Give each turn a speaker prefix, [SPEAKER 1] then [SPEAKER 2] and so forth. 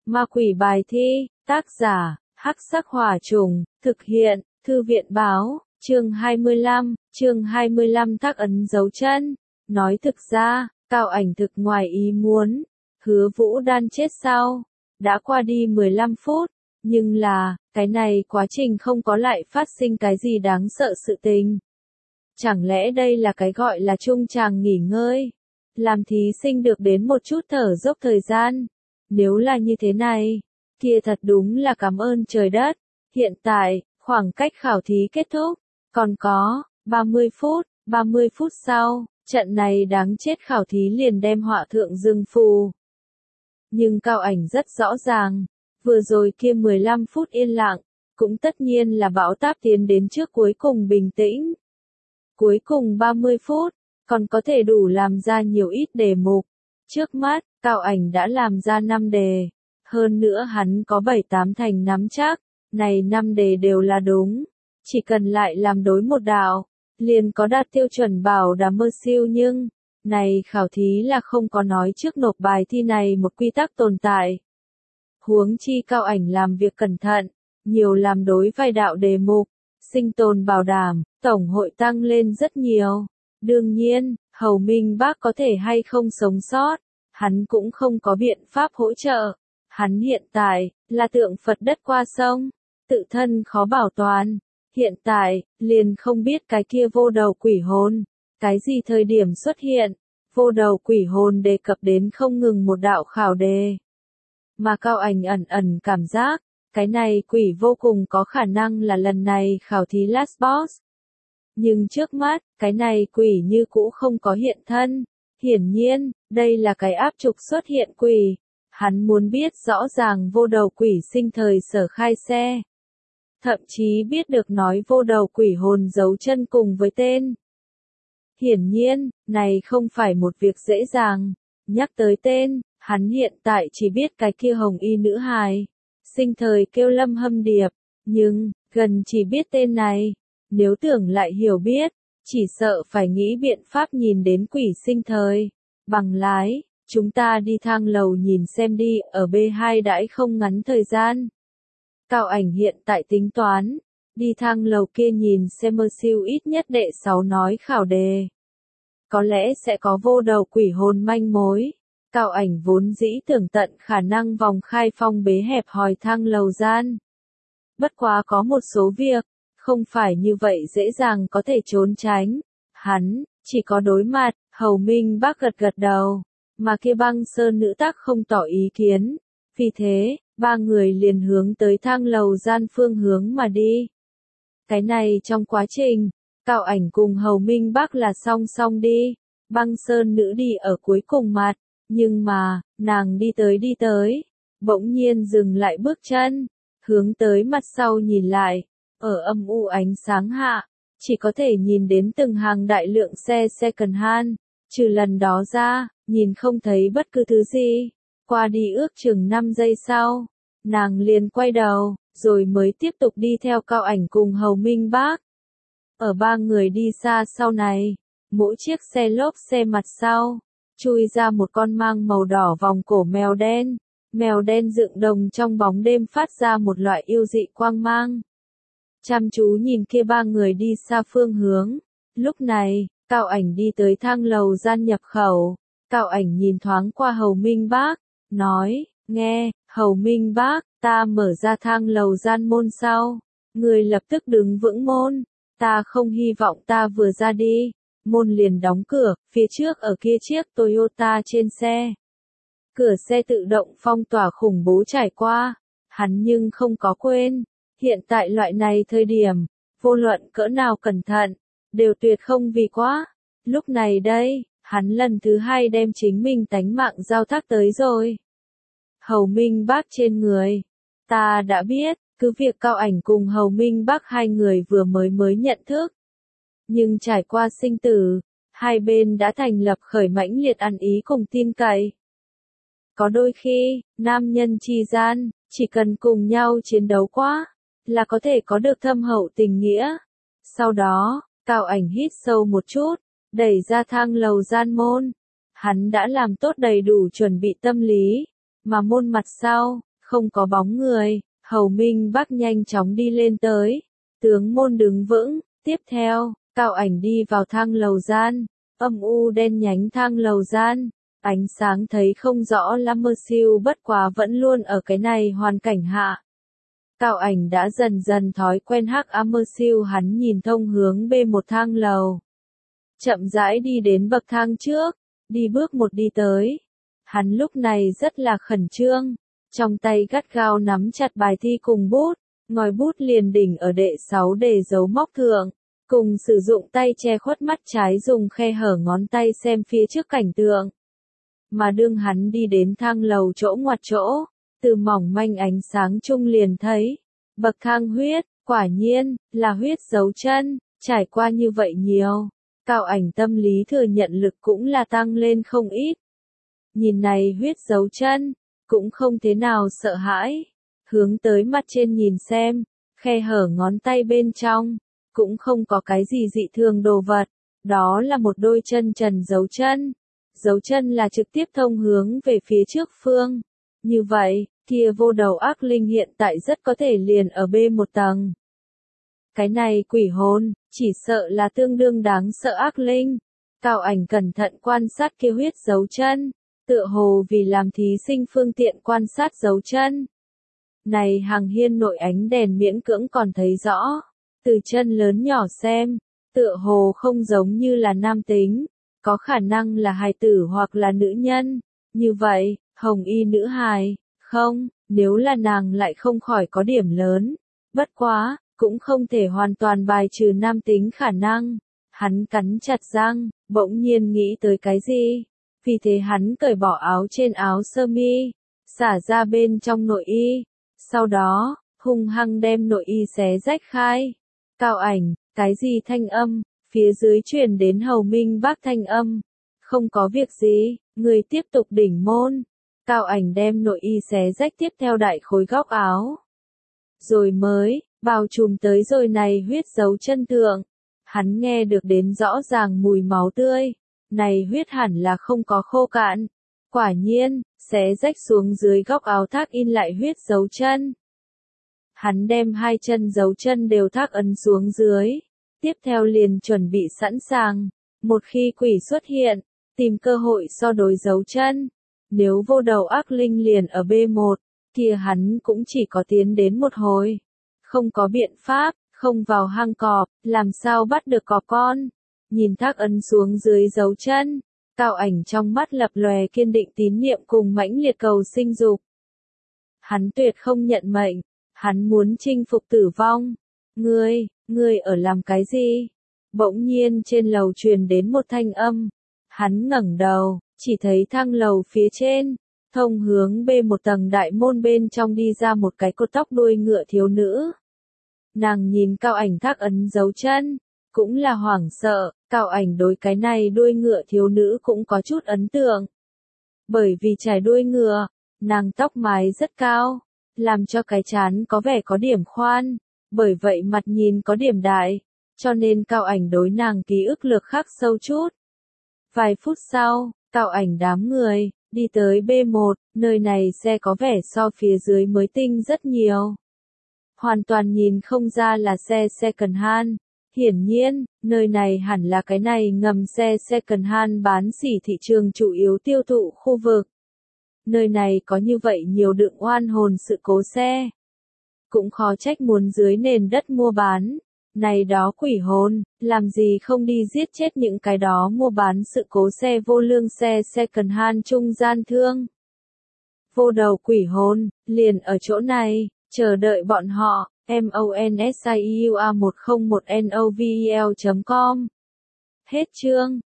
[SPEAKER 1] Ma quỷ bài thi, tác giả, Hắc Sắc Hỏa Trùng, thực hiện, Thư viện báo, chương 25 tác ấn dấu chân. Nói thực ra, Cao Ảnh thực ngoài ý muốn, Hứa Vũ Đan chết sau, đã qua đi 15 phút, nhưng là, cái này quá trình không có lại phát sinh cái gì đáng sợ sự tình. Chẳng lẽ đây là cái gọi là trung tràng nghỉ ngơi, làm thí sinh được đến một chút thở dốc thời gian. Nếu là như thế này, kia thật đúng là cảm ơn trời đất. Hiện tại, khoảng cách khảo thí kết thúc, còn có 30 phút sau, trận này đáng chết khảo thí liền đem họa thượng dương phù. Nhưng Cao Ảnh rất rõ ràng, vừa rồi kia 15 phút yên lặng, cũng tất nhiên là bão táp tiến đến trước cuối cùng bình tĩnh. Cuối cùng 30 phút, còn có thể đủ làm ra nhiều ít đề mục. Trước mắt, Cao Ảnh đã làm ra 5 đề. Hơn nữa hắn có 7-8 thành nắm chắc, này 5 đề đều là đúng. Chỉ cần lại làm đối một đạo, liền có đạt tiêu chuẩn bảo đảm mơ siêu nhưng, này khảo thí là không có nói trước nộp bài thi này một quy tắc tồn tại. Huống chi Cao Ảnh làm việc cẩn thận, nhiều làm đối vài đạo đề mục, sinh tồn bảo đảm, tổng hội tăng lên rất nhiều. Đương nhiên, Hầu Minh Bác có thể hay không sống sót, hắn cũng không có biện pháp hỗ trợ. Hắn hiện tại, là tượng Phật đất qua sông, tự thân khó bảo toàn. Hiện tại, liền không biết cái kia vô đầu quỷ hồn, cái gì thời điểm xuất hiện. Vô đầu quỷ hồn đề cập đến không ngừng một đạo khảo đề. Mà Cao Ảnh ẩn cảm giác, cái này quỷ vô cùng có khả năng là lần này khảo thí last boss. Nhưng trước mắt, cái này quỷ như cũ không có hiện thân. Hiển nhiên, đây là cái áp trục xuất hiện quỷ. Hắn muốn biết rõ ràng vô đầu quỷ sinh thời sở khai xe. Thậm chí biết được nói vô đầu quỷ hồn giấu chân cùng với tên. Hiển nhiên, này không phải một việc dễ dàng. Nhắc tới tên, hắn hiện tại chỉ biết cái kia hồng y nữ hài. Sinh thời kêu Lâm Hâm Điệp, nhưng, gần chỉ biết tên này. Nếu tưởng lại hiểu biết, chỉ sợ phải nghĩ biện pháp nhìn đến quỷ sinh thời. Bằng lái, chúng ta đi thang lầu nhìn xem đi, ở B2 đãi không ngắn thời gian. Cao Ảnh hiện tại tính toán, đi thang lầu kia nhìn xem mơ siêu ít nhất đệ 6 nói khảo đề. Có lẽ sẽ có vô đầu quỷ hồn manh mối. Cao Ảnh vốn dĩ tưởng tận khả năng vòng khai phong bế hẹp hòi thang lầu gian. Bất quá có một số việc, không phải như vậy dễ dàng có thể trốn tránh. Hắn, chỉ có đối mặt, Hầu Minh Bác gật đầu, mà kia Băng Sơn nữ tác không tỏ ý kiến. Vì thế, ba người liền hướng tới thang lầu gian phương hướng mà đi. Cái này trong quá trình, Cao Ảnh cùng Hầu Minh Bác là song song đi. Băng Sơn nữ đi ở cuối cùng mặt, nhưng mà, nàng đi tới, bỗng nhiên dừng lại bước chân, hướng tới mặt sau nhìn lại. Ở âm u ánh sáng hạ, chỉ có thể nhìn đến từng hàng đại lượng xe second hand, trừ lần đó ra, nhìn không thấy bất cứ thứ gì. Qua đi ước chừng 5 giây sau, nàng liền quay đầu, rồi mới tiếp tục đi theo Cao Ảnh cùng Hầu Minh Bác. Ở ba người đi xa sau này, mỗi chiếc xe lốp xe mặt sau, chui ra một con mang màu đỏ vòng cổ mèo đen. Mèo đen dựng đồng trong bóng đêm phát ra một loại yêu dị quang mang. Chăm chú nhìn kia ba người đi xa phương hướng. Lúc này, Cao Ảnh đi tới thang lầu gian nhập khẩu. Cao Ảnh nhìn thoáng qua Hầu Minh Bác, nói, nghe, Hầu Minh Bác, ta mở ra thang lầu gian môn sau. Người lập tức đứng vững môn. Ta không hy vọng ta vừa ra đi, môn liền đóng cửa, phía trước ở kia chiếc Toyota trên xe. Cửa xe tự động phong tỏa khủng bố trải qua. Hắn nhưng không có quên. Hiện tại loại này thời điểm, vô luận cỡ nào cẩn thận, đều tuyệt không vì quá. Lúc này đây, hắn lần thứ 2 đem chính mình tánh mạng giao thác tới rồi. Hầu Minh Bác trên người. Ta đã biết, cứ việc Cao Ảnh cùng Hầu Minh Bác hai người vừa mới nhận thức. Nhưng trải qua sinh tử, hai bên đã thành lập khởi mãnh liệt ăn ý cùng tin cậy. Có đôi khi, nam nhân chi gian, chỉ cần cùng nhau chiến đấu quá, là có thể có được thâm hậu tình nghĩa. Sau đó, Cao Ảnh hít sâu một chút, đẩy ra thang lầu gian môn. Hắn đã làm tốt đầy đủ chuẩn bị tâm lý, mà môn mặt sau, Không có bóng người, Hầu Minh Bắc nhanh chóng đi lên tới. Tướng môn đứng vững, tiếp theo, Cao Ảnh đi vào thang lầu gian, âm u đen nhánh thang lầu gian. Ánh sáng thấy không rõ lắm mơ siêu bất quá vẫn luôn ở cái này hoàn cảnh hạ. Cao Ảnh đã dần dần thói quen hắc ám mơ siêu, hắn nhìn thông hướng bên một thang lầu. Chậm rãi đi đến bậc thang trước, đi bước một đi tới. Hắn lúc này rất là khẩn trương, trong tay gắt gao nắm chặt bài thi cùng bút, ngòi bút liền đỉnh ở đệ 6 để dấu móc thượng, cùng sử dụng tay che khuất mắt trái dùng khe hở ngón tay xem phía trước cảnh tượng. Mà đương hắn đi đến thang lầu chỗ ngoặt chỗ, từ mỏng manh ánh sáng chung liền thấy, bậc thang huyết, quả nhiên, là huyết dấu chân, trải qua như vậy nhiều. Cao Ảnh tâm lý thừa nhận lực cũng là tăng lên không ít. Nhìn này huyết dấu chân, cũng không thế nào sợ hãi. Hướng tới mặt trên nhìn xem, khe hở ngón tay bên trong, cũng không có cái gì dị thường đồ vật. Đó là một đôi chân trần dấu chân. Dấu chân là trực tiếp thông hướng về phía trước phương. Như vậy, kia vô đầu ác linh hiện tại rất có thể liền ở B1 tầng. Cái này quỷ hồn, chỉ sợ là tương đương đáng sợ ác linh. Cao Ảnh cẩn thận quan sát kia huyết dấu chân, tựa hồ vì làm thí sinh phương tiện quan sát dấu chân. Này hàng hiên nội ánh đèn miễn cưỡng còn thấy rõ, từ chân lớn nhỏ xem, tựa hồ không giống như là nam tính, có khả năng là hài tử hoặc là nữ nhân. Như vậy, hồng y nữ hài, không, nếu là nàng lại không khỏi có điểm lớn. Bất quá, cũng không thể hoàn toàn bài trừ nam tính khả năng. Hắn cắn chặt răng, bỗng nhiên nghĩ tới cái gì. Vì thế hắn cởi bỏ áo trên áo sơ mi, xả ra bên trong nội y. Sau đó, hung hăng đem nội y xé rách khai. Cao Ảnh, cái gì thanh âm, phía dưới truyền đến Hầu Minh Bắc thanh âm. Không có việc gì, người tiếp tục đỉnh môn. Cao Ảnh đem nội y xé rách tiếp theo đại khối góc áo. Rồi mới, bao trùm tới rồi này huyết dấu chân thượng. Hắn nghe được đến rõ ràng mùi máu tươi. Này huyết hẳn là không có khô cạn. Quả nhiên, xé rách xuống dưới góc áo thác in lại huyết dấu chân. Hắn đem hai chân dấu chân đều thác ấn xuống dưới. Tiếp theo liền chuẩn bị sẵn sàng. Một khi quỷ xuất hiện, tìm cơ hội so đối dấu chân. Nếu vô đầu ác linh liền ở B1, kia hắn cũng chỉ có tiến đến một hồi. Không có biện pháp, không vào hang cọp, làm sao bắt được cọp con. Nhìn thác ấn xuống dưới dấu chân, Cao Ảnh trong mắt lập lòe kiên định tín niệm cùng mãnh liệt cầu sinh dục. Hắn tuyệt không nhận mệnh, hắn muốn chinh phục tử vong. Ngươi ở làm cái gì? Bỗng nhiên trên lầu truyền đến một thanh âm. Hắn ngẩng đầu, chỉ thấy thang lầu phía trên, thông hướng B1 tầng đại môn bên trong đi ra một cái cột tóc đuôi ngựa thiếu nữ. Nàng nhìn Cao Ảnh thác ấn dấu chân, cũng là hoảng sợ. Cao Ảnh đối cái này đuôi ngựa thiếu nữ cũng có chút ấn tượng. Bởi vì trải đuôi ngựa, nàng tóc mái rất cao, làm cho cái trán có vẻ có điểm khoan, bởi vậy mặt nhìn có điểm đại, cho nên Cao Ảnh đối nàng ký ức lực khắc sâu chút. Vài phút sau, Cao Ảnh đám người, đi tới B1, nơi này xe có vẻ so phía dưới mới tinh rất nhiều. Hoàn toàn nhìn không ra là xe second hand. Hiển nhiên, nơi này hẳn là cái này ngầm xe second hand bán sỉ thị trường chủ yếu tiêu thụ khu vực. Nơi này có như vậy nhiều đựng oan hồn sự cố xe. Cũng khó trách muốn dưới nền đất mua bán. Này đó quỷ hồn, làm gì không đi giết chết những cái đó mua bán sự cố xe vô lương xe second hand trung gian thương. Vô đầu quỷ hồn, liền ở chỗ này, chờ đợi bọn họ. MONSIEUA101NOVEL.com. Hết chương.